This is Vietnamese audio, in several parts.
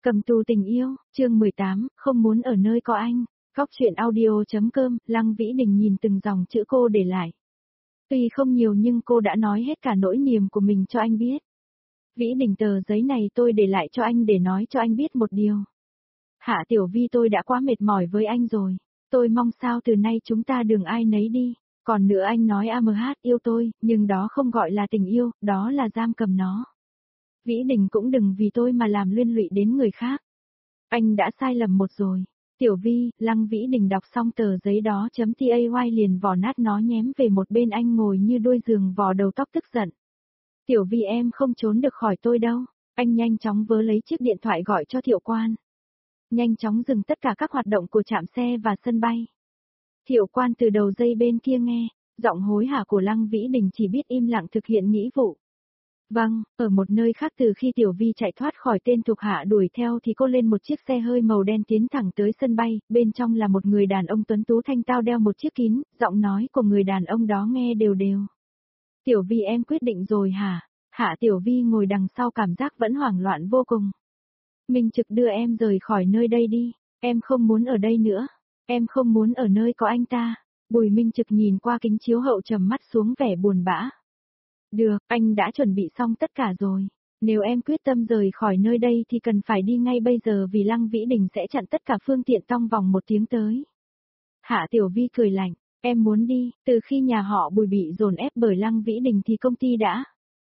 Cầm tù tình yêu, chương 18, không muốn ở nơi có anh. Góc truyện audio.com, Lăng Vĩ Đình nhìn từng dòng chữ cô để lại. Tuy không nhiều nhưng cô đã nói hết cả nỗi niềm của mình cho anh biết. Vĩ Đình, tờ giấy này tôi để lại cho anh để nói cho anh biết một điều. Hạ Tiểu Vi, tôi đã quá mệt mỏi với anh rồi. Tôi mong sao từ nay chúng ta đường ai nấy đi. Còn nữa, anh nói AMH yêu tôi, nhưng đó không gọi là tình yêu, đó là giam cầm nó. Vĩ Đình, cũng đừng vì tôi mà làm liên lụy đến người khác. Anh đã sai lầm một rồi. Tiểu Vi, Lăng Vĩ Đình đọc xong tờ giấy đó .tay liền vò nát nó nhém về một bên. Anh ngồi như đuôi giường vò đầu tóc tức giận. Tiểu Vi, em không trốn được khỏi tôi đâu. Anh nhanh chóng vớ lấy chiếc điện thoại gọi cho Thiệu Quan. Nhanh chóng dừng tất cả các hoạt động của trạm xe và sân bay. Thiệu Quan từ đầu dây bên kia nghe, giọng hối hả của Lăng Vĩ Đình chỉ biết im lặng thực hiện nghĩa vụ. Vâng, ở một nơi khác, từ khi Tiểu Vi chạy thoát khỏi tên thuộc hạ đuổi theo thì cô lên một chiếc xe hơi màu đen tiến thẳng tới sân bay, bên trong là một người đàn ông tuấn tú thanh tao đeo một chiếc kính, giọng nói của người đàn ông đó nghe đều đều. Tiểu Vi, em quyết định rồi hả? Hạ Tiểu Vi ngồi đằng sau cảm giác vẫn hoảng loạn vô cùng. Minh Trực, đưa em rời khỏi nơi đây đi, em không muốn ở đây nữa, em không muốn ở nơi có anh ta. Bùi Minh Trực nhìn qua kính chiếu hậu trầm mắt xuống vẻ buồn bã. Được, anh đã chuẩn bị xong tất cả rồi. Nếu em quyết tâm rời khỏi nơi đây thì cần phải đi ngay bây giờ, vì Lăng Vĩ Đình sẽ chặn tất cả phương tiện trong vòng 1 tiếng tới. Hạ Tiểu Vi cười lạnh, em muốn đi, từ khi nhà họ Bùi bị dồn ép bởi Lăng Vĩ Đình thì công ty đã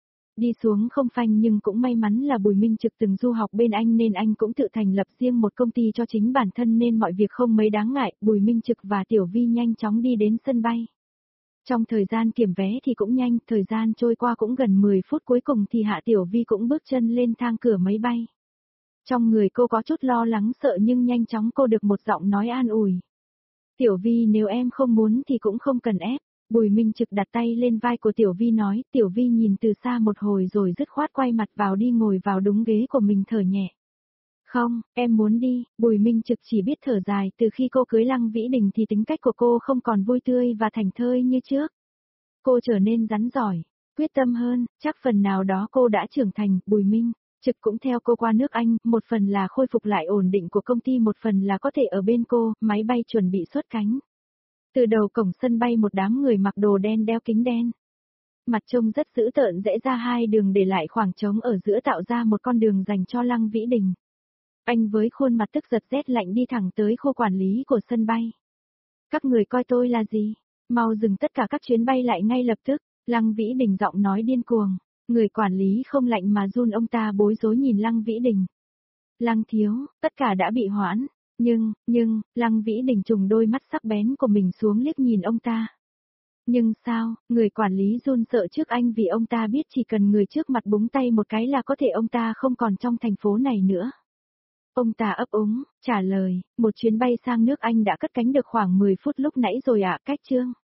đi xuống không phanh, nhưng cũng may mắn là Bùi Minh Trực từng du học bên anh nên anh cũng tự thành lập riêng một công ty cho chính bản thân nên mọi việc không mấy đáng ngại. Bùi Minh Trực và Tiểu Vi nhanh chóng đi đến sân bay. Trong thời gian kiểm vé thì cũng nhanh, thời gian trôi qua cũng gần 10 phút, cuối cùng thì Hạ Tiểu Vi cũng bước chân lên thang cửa máy bay. Trong người cô có chút lo lắng sợ nhưng nhanh chóng cô được một giọng nói an ủi. Tiểu Vi, nếu em không muốn thì cũng không cần ép. Bùi Minh Trực đặt tay lên vai của Tiểu Vi nói. Tiểu Vi nhìn từ xa một hồi rồi dứt khoát quay mặt vào đi ngồi vào đúng ghế của mình, thở nhẹ. Không, em muốn đi. Bùi Minh Trực chỉ biết thở dài, từ khi cô cưới Lăng Vĩ Đình thì tính cách của cô không còn vui tươi và thảnh thơi như trước. Cô trở nên rắn giỏi, quyết tâm hơn, chắc phần nào đó cô đã trưởng thành. Bùi Minh Trực cũng theo cô qua nước Anh, một phần là khôi phục lại ổn định của công ty, một phần là có thể ở bên cô. Máy bay chuẩn bị xuất cánh. Từ đầu cổng sân bay một đám người mặc đồ đen đeo kính đen. Mặt trông rất dữ tợn, rẽ ra hai đường để lại khoảng trống ở giữa tạo ra một con đường dành cho Lăng Vĩ Đình. Anh với khuôn mặt tức giật rét lạnh đi thẳng tới khu quản lý của sân bay. Các người coi tôi là gì? Mau dừng tất cả các chuyến bay lại ngay lập tức. Lăng Vĩ Đình giọng nói điên cuồng. Người quản lý không lạnh mà run, ông ta bối rối nhìn Lăng Vĩ Đình. Lăng thiếu, tất cả đã bị hoãn. Nhưng, Lăng Vĩ Đình trùng đôi mắt sắc bén của mình xuống liếc nhìn ông ta. Nhưng sao? Người quản lý run sợ trước anh vì ông ta biết chỉ cần người trước mặt búng tay một cái là có thể ông ta không còn trong thành phố này nữa. Ông ta ấp úng, trả lời, một chuyến bay sang nước Anh đã cất cánh được khoảng 10 phút lúc nãy rồi ạ, cách chương.